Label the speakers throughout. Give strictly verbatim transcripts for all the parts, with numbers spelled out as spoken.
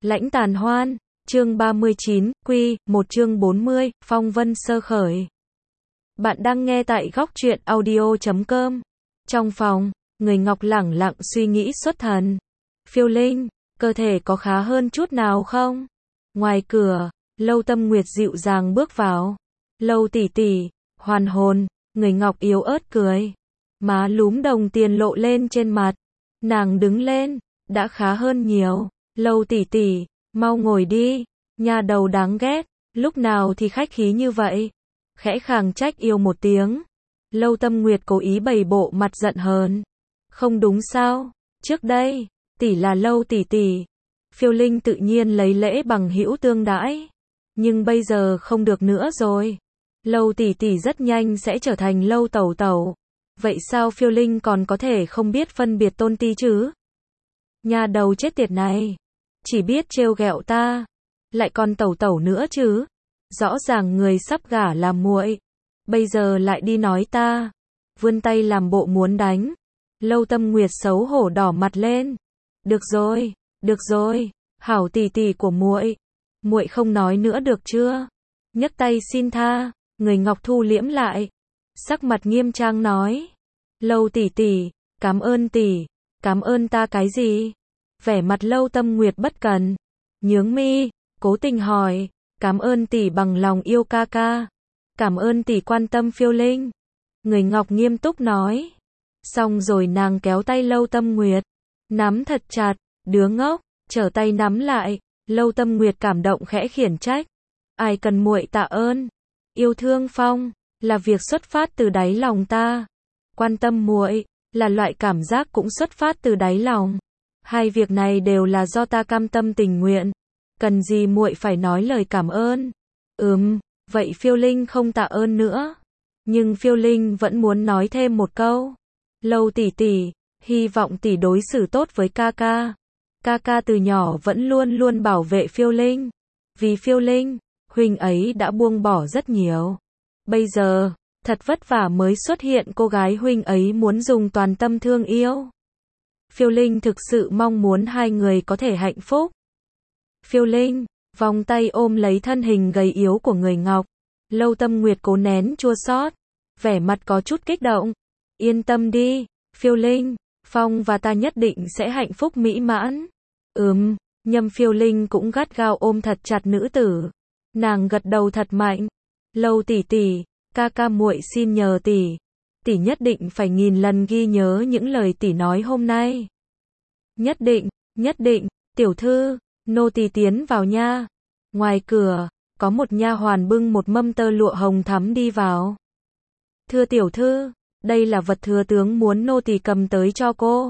Speaker 1: Lãnh tàn hoan, chương ba mươi chín, quy, một chương bốn mươi, phong vân sơ khởi. Bạn đang nghe tại góc truyện audio chấm com. Trong phòng, người Ngọc lẳng lặng suy nghĩ xuất thần. Phiêu Linh, cơ thể có khá hơn chút nào không? Ngoài cửa, Lâu Tâm Nguyệt dịu dàng bước vào. Lâu tỷ tỷ, hoàn hồn, người Ngọc yếu ớt cười. Má lúm đồng tiền lộ lên trên mặt. Nàng đứng lên, đã khá hơn nhiều. Lâu tỷ tỷ, mau ngồi đi, nhà đầu đáng ghét, lúc nào thì khách khí như vậy. Khẽ khàng trách yêu một tiếng. Lâu Tâm Nguyệt cố ý bày bộ mặt giận hờn. Không đúng sao, trước đây, tỷ là Lâu tỷ tỷ. Phiêu Linh tự nhiên lấy lễ bằng hữu tương đãi. Nhưng bây giờ không được nữa rồi. Lâu tỷ tỷ rất nhanh sẽ trở thành Lâu tẩu tẩu. Vậy sao Phiêu Linh còn có thể không biết phân biệt tôn ti chứ? Nhà đầu chết tiệt này, chỉ biết trêu ghẹo ta, lại còn tẩu tẩu nữa chứ. Rõ ràng người sắp gả là muội, bây giờ lại đi nói ta, vươn tay làm bộ muốn đánh. Lâu Tâm Nguyệt xấu hổ đỏ mặt lên. Được rồi, được rồi, hảo tỷ tỷ của muội, muội không nói nữa được chưa? Nhấc tay xin tha. Người Ngọc thu liễm lại, sắc mặt nghiêm trang nói. Lâu tỷ tỷ, cảm ơn tỷ, cảm ơn ta cái gì? Vẻ mặt Lâu Tâm Nguyệt bất cần, nhướng mi, cố tình hỏi, cảm ơn tỷ bằng lòng yêu ca ca, cảm ơn tỷ quan tâm Phiêu Linh. Người Ngọc nghiêm túc nói. Xong rồi nàng kéo tay Lâu Tâm Nguyệt, nắm thật chặt. Đứa ngốc, trở tay nắm lại. Lâu Tâm Nguyệt cảm động khẽ khiển trách. Ai cần muội tạ ơn? Yêu thương Phong là việc xuất phát từ đáy lòng ta. Quan tâm muội là loại cảm giác cũng xuất phát từ đáy lòng. Hai việc này đều là do ta cam tâm tình nguyện. Cần gì muội phải nói lời cảm ơn? Ừm, vậy Phiêu Linh không tạ ơn nữa. Nhưng Phiêu Linh vẫn muốn nói thêm một câu. Lâu tỷ tỷ, hy vọng tỷ đối xử tốt với ca ca. Ca ca từ nhỏ vẫn luôn luôn bảo vệ Phiêu Linh. Vì Phiêu Linh, huynh ấy đã buông bỏ rất nhiều. Bây giờ, thật vất vả mới xuất hiện cô gái huynh ấy muốn dùng toàn tâm thương yêu. Phiêu Linh thực sự mong muốn hai người có thể hạnh phúc. Phiêu Linh, vòng tay ôm lấy thân hình gầy yếu của người Ngọc. Lâu Tâm Nguyệt cố nén chua xót, vẻ mặt có chút kích động. Yên tâm đi, Phiêu Linh, Phong và ta nhất định sẽ hạnh phúc mỹ mãn. Ừm, Nhâm Phiêu Linh cũng gắt gao ôm thật chặt nữ tử. Nàng gật đầu thật mạnh. Lâu tỷ tỷ, ca ca muội xin nhờ tỷ, tỷ nhất định phải nghìn lần ghi nhớ những lời tỷ nói hôm nay. Nhất định, nhất định. Tiểu thư, nô tỳ tiến vào nha. Ngoài cửa, có một nha hoàn bưng một mâm tơ lụa hồng thắm đi vào. Thưa tiểu thư, đây là vật thừa tướng muốn nô tỳ cầm tới cho cô.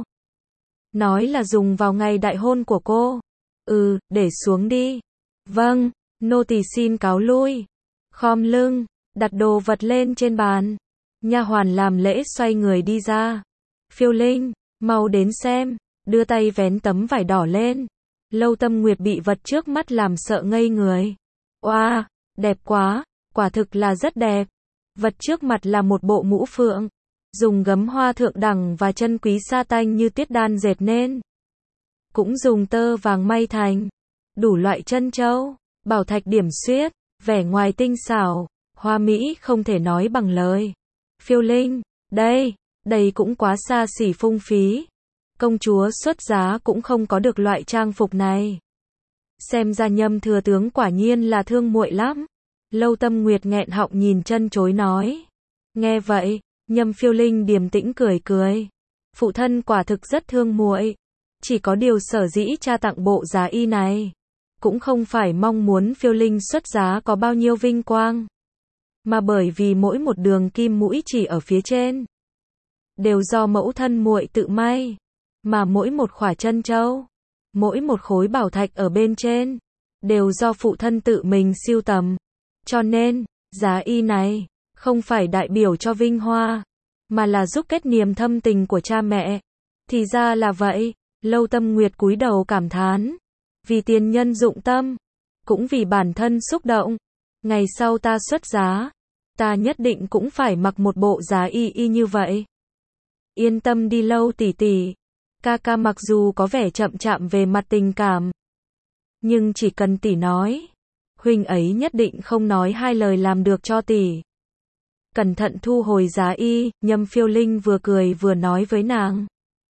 Speaker 1: Nói là dùng vào ngày đại hôn của cô. Ừ, để xuống đi. Vâng, nô tỳ xin cáo lui. Khom lưng, đặt đồ vật lên trên bàn. Nha hoàn làm lễ xoay người đi ra. Phiêu Linh, mau đến xem, đưa tay vén tấm vải đỏ lên. Lâu Tâm Nguyệt bị vật trước mắt làm sợ ngây người. Oa, wow, đẹp quá, quả thực là rất đẹp. Vật trước mặt là một bộ mũ phượng, dùng gấm hoa thượng đẳng và chân quý sa tanh như tuyết đan dệt nên. Cũng dùng tơ vàng may thành, đủ loại chân châu, bảo thạch điểm xuyết, vẻ ngoài tinh xảo, hoa mỹ không thể nói bằng lời. Phiêu Linh, đây, đây cũng quá xa xỉ phung phí. Công chúa xuất giá cũng không có được loại trang phục này. Xem ra Nhâm thừa tướng quả nhiên là thương muội lắm. Lâu Tâm Nguyệt nghẹn họng nhìn chân chối nói. Nghe vậy, Nhâm Phiêu Linh điềm tĩnh cười cười. Phụ thân quả thực rất thương muội. Chỉ có điều sở dĩ cha tặng bộ giá y này, cũng không phải mong muốn Phiêu Linh xuất giá có bao nhiêu vinh quang, mà bởi vì mỗi một đường kim mũi chỉ ở phía trên đều do mẫu thân muội tự may, mà mỗi một khỏa chân châu, mỗi một khối bảo thạch ở bên trên đều do phụ thân tự mình sưu tầm. Cho nên, giá y này không phải đại biểu cho vinh hoa, mà là giúp kết niềm thâm tình của cha mẹ. Thì ra là vậy. Lâu Tâm Nguyệt cúi đầu cảm thán. Vì tiền nhân dụng tâm, cũng vì bản thân xúc động. Ngày sau ta xuất giá, ta nhất định cũng phải mặc một bộ giá y y như vậy. Yên tâm đi Lâu tỷ tỷ, ca ca mặc dù có vẻ chậm chạp về mặt tình cảm, nhưng chỉ cần tỷ nói, huynh ấy nhất định không nói hai lời làm được cho tỷ. Cẩn thận thu hồi giá y, Nhâm Phiêu Linh vừa cười vừa nói với nàng.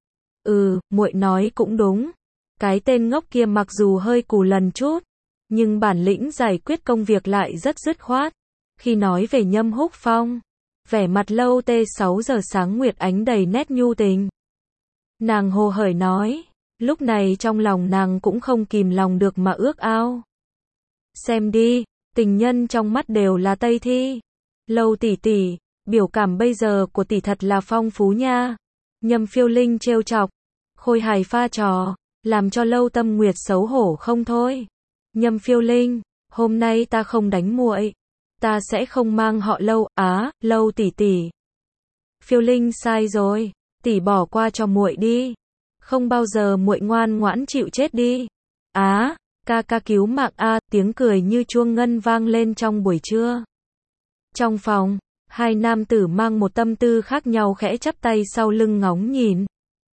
Speaker 1: Ừ, muội nói cũng đúng. Cái tên ngốc kia mặc dù hơi cù lần chút, nhưng bản lĩnh giải quyết công việc lại rất dứt khoát. Khi nói về Nhâm Húc Phong, vẻ mặt Lâu Tê sáu giờ sáng nguyệt ánh đầy nét nhu tình. Nàng hồ hởi nói, lúc này trong lòng nàng cũng không kìm lòng được mà ước ao. Xem đi, tình nhân trong mắt đều là Tây Thi. Lâu tỷ tỷ, biểu cảm bây giờ của tỷ thật là phong phú nha. Nhâm Phiêu Linh trêu chọc, khôi hài pha trò, làm cho Lâu Tâm Nguyệt xấu hổ không thôi. Nhâm Phiêu Linh, hôm nay ta không đánh muội, ta sẽ không mang họ Lâu, á, Lâu tỷ tỷ. Phiêu Linh sai rồi, tỷ bỏ qua cho muội đi. Không bao giờ muội ngoan ngoãn chịu chết đi. Á, ca ca cứu mạng a, tiếng cười như chuông ngân vang lên trong buổi trưa. Trong phòng, hai nam tử mang một tâm tư khác nhau khẽ chắp tay sau lưng ngóng nhìn.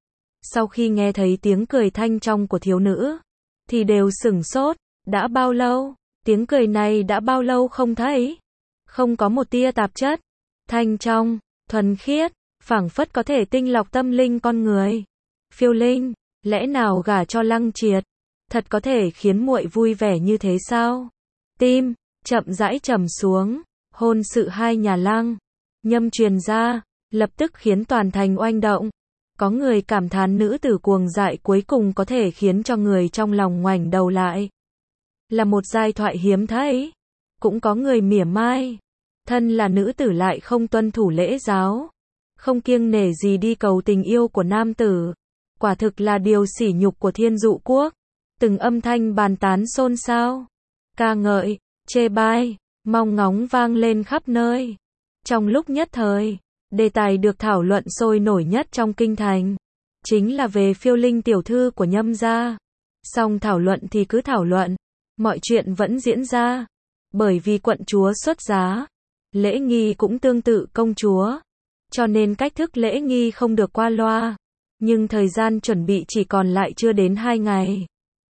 Speaker 1: Sau khi nghe thấy tiếng cười thanh trong của thiếu nữ, thì đều sửng sốt, đã bao lâu, tiếng cười này đã bao lâu không thấy. Không có một tia tạp chất, thanh trong, thuần khiết, phảng phất có thể tinh lọc tâm linh con người. Phiêu Linh, lẽ nào gả cho Lăng Triệt, thật có thể khiến muội vui vẻ như thế sao? Tim chậm rãi trầm xuống, hôn sự hai nhà Lăng Nhâm truyền ra, lập tức khiến toàn thành oanh động. Có người cảm thán nữ tử cuồng dại cuối cùng có thể khiến cho người trong lòng ngoảnh đầu lại. Là một giai thoại hiếm thấy. Cũng có người mỉa mai, thân là nữ tử lại không tuân thủ lễ giáo, không kiêng nể gì đi cầu tình yêu của nam tử. Quả thực là điều sỉ nhục của Thiên Dụ Quốc. Từng âm thanh bàn tán xôn xao, ca ngợi, chê bai, mong ngóng vang lên khắp nơi. Trong lúc nhất thời, đề tài được thảo luận sôi nổi nhất trong kinh thành, chính là về Phiêu Linh tiểu thư của Nhâm gia. Song thảo luận thì cứ thảo luận, mọi chuyện vẫn diễn ra. Bởi vì quận chúa xuất giá, lễ nghi cũng tương tự công chúa, cho nên cách thức lễ nghi không được qua loa. Nhưng thời gian chuẩn bị chỉ còn lại chưa đến hai ngày.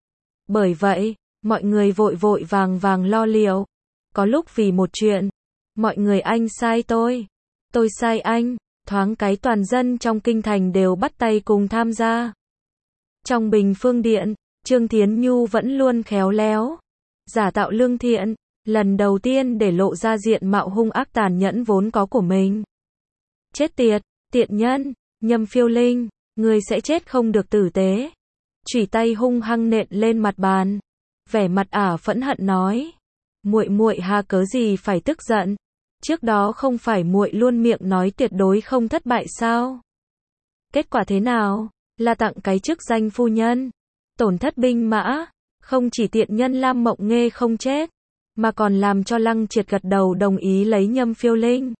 Speaker 1: Bởi vậy, mọi người vội vội vàng vàng lo liệu. Có lúc vì một chuyện, mọi người anh sai tôi, tôi sai anh, thoáng cái toàn dân trong kinh thành đều bắt tay cùng tham gia. Trong Bình Phương Điện, Trương Thiến Nhu vẫn luôn khéo léo, giả tạo lương thiện, lần đầu tiên để lộ ra diện mạo hung ác tàn nhẫn vốn có của mình. Chết tiệt, tiện nhân, Nhâm Phiêu Linh, người sẽ chết không được tử tế. Chủy tay hung hăng nện lên mặt bàn, vẻ mặt ả phẫn hận nói, muội muội ha cớ gì phải tức giận, trước đó không phải muội luôn miệng nói tuyệt đối không thất bại sao? Kết quả thế nào? Là tặng cái chức danh phu nhân, tổn thất binh mã, không chỉ tiện nhân Lam Mộng Nghê không chết, mà còn làm cho Lăng Triệt gật đầu đồng ý lấy Nhâm Phiêu Linh.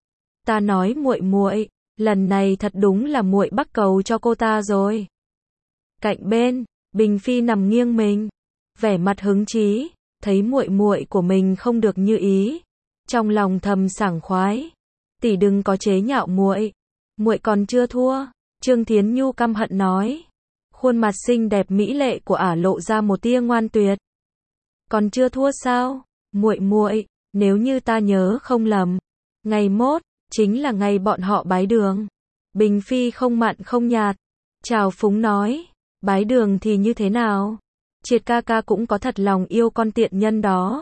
Speaker 1: Ta nói muội muội, lần này thật đúng là muội bắc cầu cho cô ta rồi. Cạnh bên, Bình Phi nằm nghiêng mình, vẻ mặt hứng chí, thấy muội muội của mình không được như ý, trong lòng thầm sảng khoái. Tỷ đừng có chế nhạo muội, muội còn chưa thua. Trương Thiến Nhu căm hận nói, khuôn mặt xinh đẹp mỹ lệ của ả lộ ra một tia ngoan tuyệt. Còn chưa thua sao? Muội muội, nếu như ta nhớ không lầm, ngày mốt chính là ngày bọn họ bái đường. Bình Phi không mặn không nhạt, trào phúng nói, bái đường thì như thế nào? Triệt ca ca cũng có thật lòng yêu con tiện nhân đó.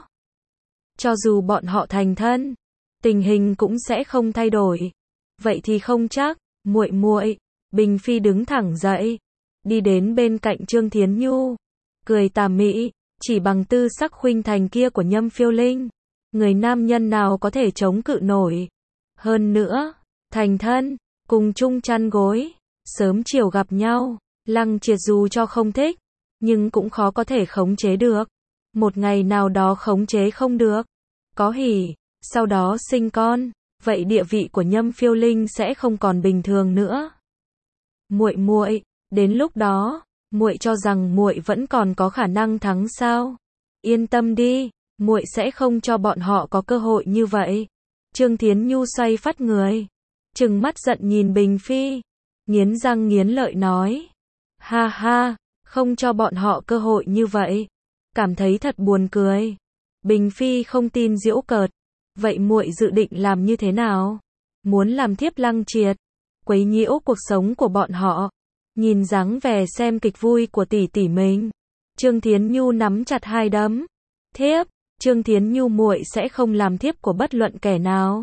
Speaker 1: Cho dù bọn họ thành thân, tình hình cũng sẽ không thay đổi. Vậy thì không chắc, muội muội. Bình Phi đứng thẳng dậy, đi đến bên cạnh Trương Thiến Nhu, cười tà mị, chỉ bằng tư sắc khuynh thành kia của Nhâm Phiêu Linh, người nam nhân nào có thể chống cự nổi. Hơn nữa, thành thân, cùng chung chăn gối, sớm chiều gặp nhau, Lăng Triệt dù cho không thích, nhưng cũng khó có thể khống chế được. Một ngày nào đó khống chế không được, có hỉ, sau đó sinh con, vậy địa vị của Nhâm Phiêu Linh sẽ không còn bình thường nữa. Muội muội, đến lúc đó, muội cho rằng muội vẫn còn có khả năng thắng sao? Yên tâm đi, muội sẽ không cho bọn họ có cơ hội như vậy. Trương Thiến Nhu xoay phát người, trừng mắt giận nhìn Bình Phi, nghiến răng nghiến lợi nói, ha ha, không cho bọn họ cơ hội như vậy. cảm thấy thật buồn cười. Bình Phi không tin giễu cợt. Vậy muội dự định làm như thế nào? Muốn làm thiếp Lăng Triệt, quấy nhiễu cuộc sống của bọn họ. Nhìn dáng vẻ xem kịch vui của tỷ tỷ mình, Trương Thiến Nhu nắm chặt hai đấm. Thiếp, Trương Thiến Nhu muội sẽ không làm thiếp của bất luận kẻ nào.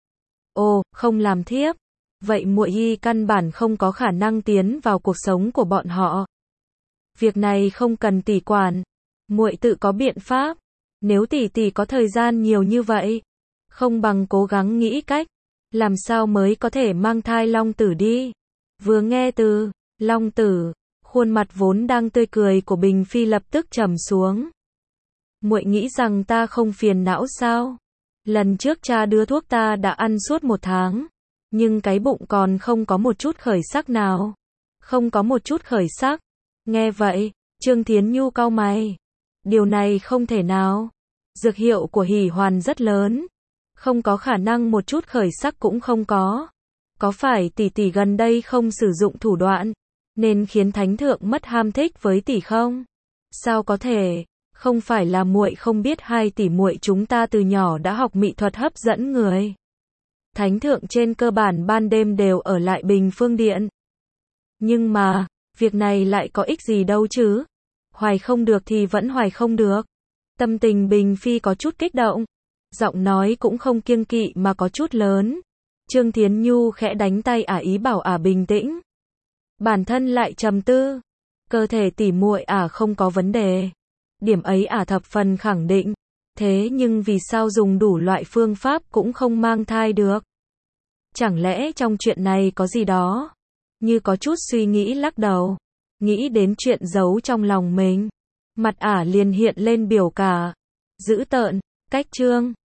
Speaker 1: Ồ, không làm thiếp. Vậy muội y căn bản không có khả năng tiến vào cuộc sống của bọn họ. Việc này không cần tỷ quản, muội tự có biện pháp. Nếu tỷ tỷ có thời gian nhiều như vậy, không bằng cố gắng nghĩ cách, làm sao mới có thể mang thai Long Tử đi. Vừa nghe từ Long Tử, khuôn mặt vốn đang tươi cười của Bình Phi lập tức trầm xuống. Muội nghĩ rằng ta không phiền não sao? Lần trước cha đưa thuốc ta đã ăn suốt một tháng, nhưng cái bụng còn không có một chút khởi sắc nào. Không có một chút khởi sắc. Nghe vậy, Trương Thiến Nhu cau mày. Điều này không thể nào. Dược hiệu của hỷ hoàn rất lớn. Không có khả năng một chút khởi sắc cũng không có. Có phải tỷ tỷ gần đây không sử dụng thủ đoạn, nên khiến thánh thượng mất ham thích với tỷ không? Sao có thể? Không phải là muội không biết hai tỷ muội chúng ta từ nhỏ đã học mỹ thuật hấp dẫn người. Thánh thượng trên cơ bản ban đêm đều ở lại Bình Phương Điện. Nhưng mà, việc này lại có ích gì đâu chứ? Hoài không được thì vẫn hoài không được. Tâm tình Bình Phi có chút kích động. Giọng nói cũng không kiêng kỵ mà có chút lớn. Trương Thiến Nhu khẽ đánh tay ả ý bảo ả bình tĩnh. Bản thân lại trầm tư. Cơ thể tỷ muội ả không có vấn đề. Điểm ấy ả thập phần khẳng định. Thế nhưng vì sao dùng đủ loại phương pháp cũng không mang thai được? Chẳng lẽ trong chuyện này có gì đó? Như có chút suy nghĩ lắc đầu. Nghĩ đến chuyện giấu trong lòng mình. Mặt ả liền hiện lên biểu cả dữ tợn. Cách chương